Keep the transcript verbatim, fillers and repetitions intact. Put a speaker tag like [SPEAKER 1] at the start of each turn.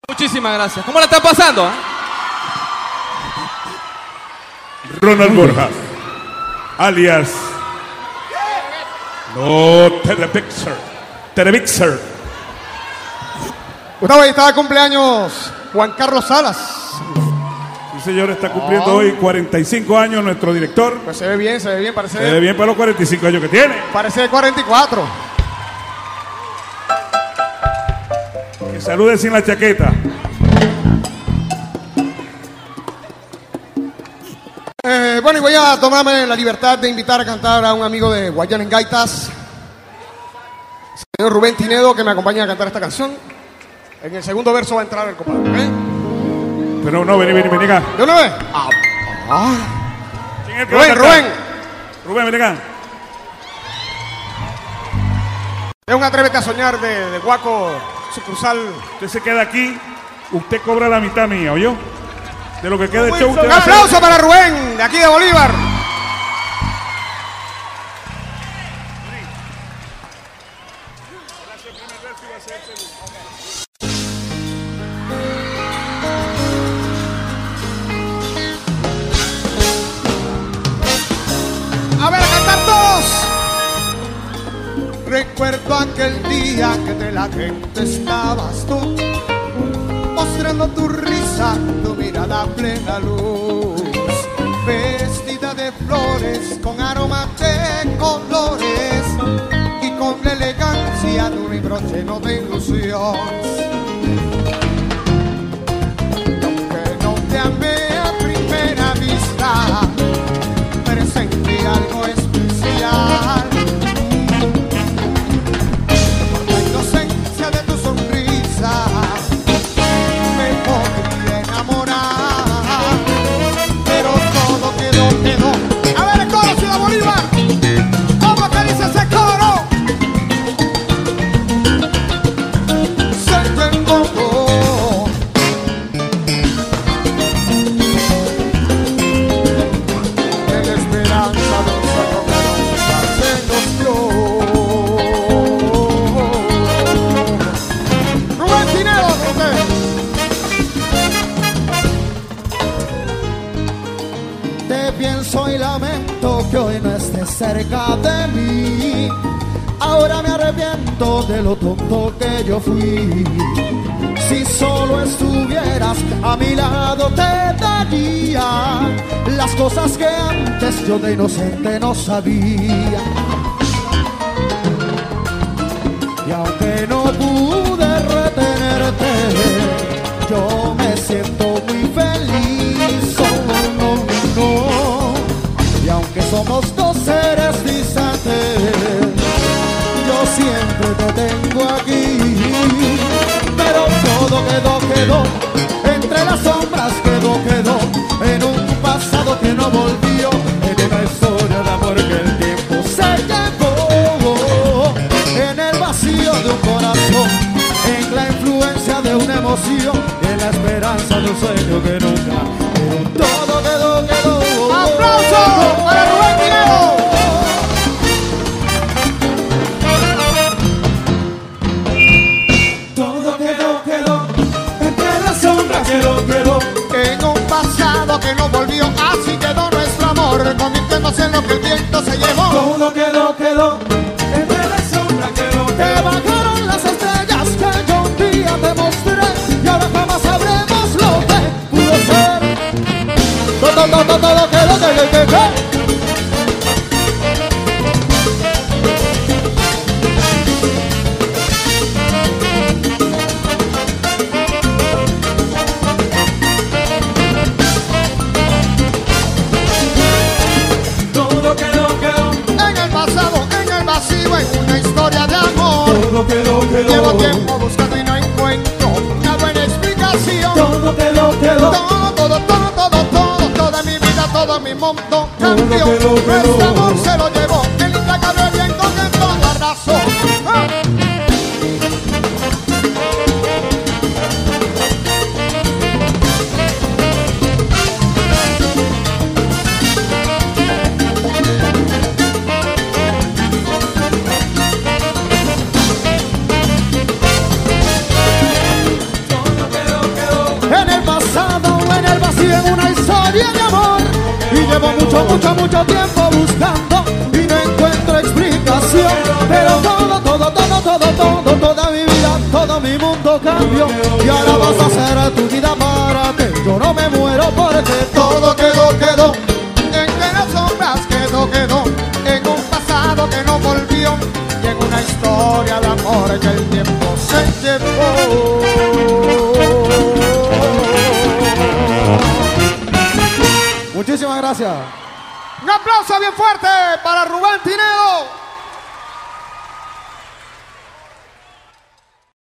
[SPEAKER 1] Muchísimas gracias. ¿Cómo la están pasando?
[SPEAKER 2] Ronald Borja, alias No Televixer. Televixer.
[SPEAKER 3] Gustavo, ahí está de cumpleaños Juan Carlos Salas.
[SPEAKER 2] Sí, señor, está cumpliendo oh. hoy cuarenta y cinco años nuestro director.
[SPEAKER 3] Pues se ve bien, se ve bien, parece.
[SPEAKER 2] Se ve bien para los cuarenta y cinco años que tiene.
[SPEAKER 3] Parece de cuarenta y cuatro.
[SPEAKER 2] Que salude sin la chaqueta.
[SPEAKER 3] Eh, bueno, y voy a tomarme la libertad de invitar a cantar a un amigo de Guayana en Gaitas, señor Rubén Tinedo, que me acompaña a cantar esta canción. En el segundo verso va a entrar el compadre, ¿eh?
[SPEAKER 2] Pero no, vení, vení, vení acá.
[SPEAKER 3] ¿De una vez? Ah. Ah.
[SPEAKER 2] ¿Quién es el que
[SPEAKER 3] Rubén,
[SPEAKER 2] va a cantar?
[SPEAKER 3] Rubén.
[SPEAKER 2] Rubén, vení acá.
[SPEAKER 3] Es un Atrévete a Soñar de, de Guaco, sucursal.
[SPEAKER 2] Usted se queda aquí, usted cobra la mitad mía, ¿oyó? De lo que queda del show.
[SPEAKER 3] Un aplauso para Rubén, de aquí de Bolívar. A ver, a cantar todos. Recuerdo aquel día que entre la gente estabas tú, mostrando tu risa, tu mirada plena luz, vestida de flores, con aroma de colores y con la elegancia de un libro lleno de ilusión. Aunque no te amé a primera vista, presentí algo especial. Por la inocencia de tu sonrisa me podía enamorar, pero todo quedó, quedó. A ver el coro, Ciudad Bolívar. ¿Cómo que dice ese coro? Se te embobó. En la esperanza de un sueño que nunca se nos dio. Rubén Tinedo, usted. Te pienso y lamento que hoy no estés cerca de mí. Ahora me arrepiento de lo tonto que yo fui. Si solo estuvieras a mi lado te daría las cosas que antes yo de inocente no sabía. Y aunque no pude retenerte, yo me siento muy feliz. Oh, no, no, no. Y aunque somos dos seres distantes, yo siempre te tengo aquí. Pero todo quedó, quedó, entre las sombras quedó, quedó, en un pasado que no volvió, en una historia de amor que el tiempo se llevó, en el vacío de un corazón, en la influencia de una emoción, en la esperanza de un sueño que nunca, pero todo quedó, quedó. ¡Aplausos para Rubén Tinedo! Todo quedó, quedó, entre las sombras quedó, quedó, en un pasado que no volvió, así quedó nuestro amor, convirtiéndose en lo que el viento se llevó. Todo quedó, quedó, entre las sombras quedó, quedó. Te bajaron las estrellas que yo un día te mostré, y ahora jamás sabremos lo que pudo ser. Todo, todo, todo quedó, quedó, quedó. En una historia de amor, todo quedó, quedó. Llevo tiempo buscando y no encuentro una buena explicación. Todo quedó, quedó. Todo, todo, todo, todo, todo, toda mi vida, todo mi mundo cambió. Nuestro amor se lo llevó el implacable viento que todo arrasó. ¡Ah! Todo quedó, historia de amor. Y llevo mucho, mucho, mucho tiempo buscando y no encuentro explicación. Pero todo, todo, todo, todo, todo, toda mi vida, todo mi mundo cambió. Y ahora vas a hacer tu vida para que yo no me muero, porque todo quedó, quedó. Entre las sombras quedó, quedó. En un pasado que no volvió. Y en una historia de amor que el tiempo se llevó. Muchísimas gracias. Un aplauso bien fuerte para Rubén Tinedo.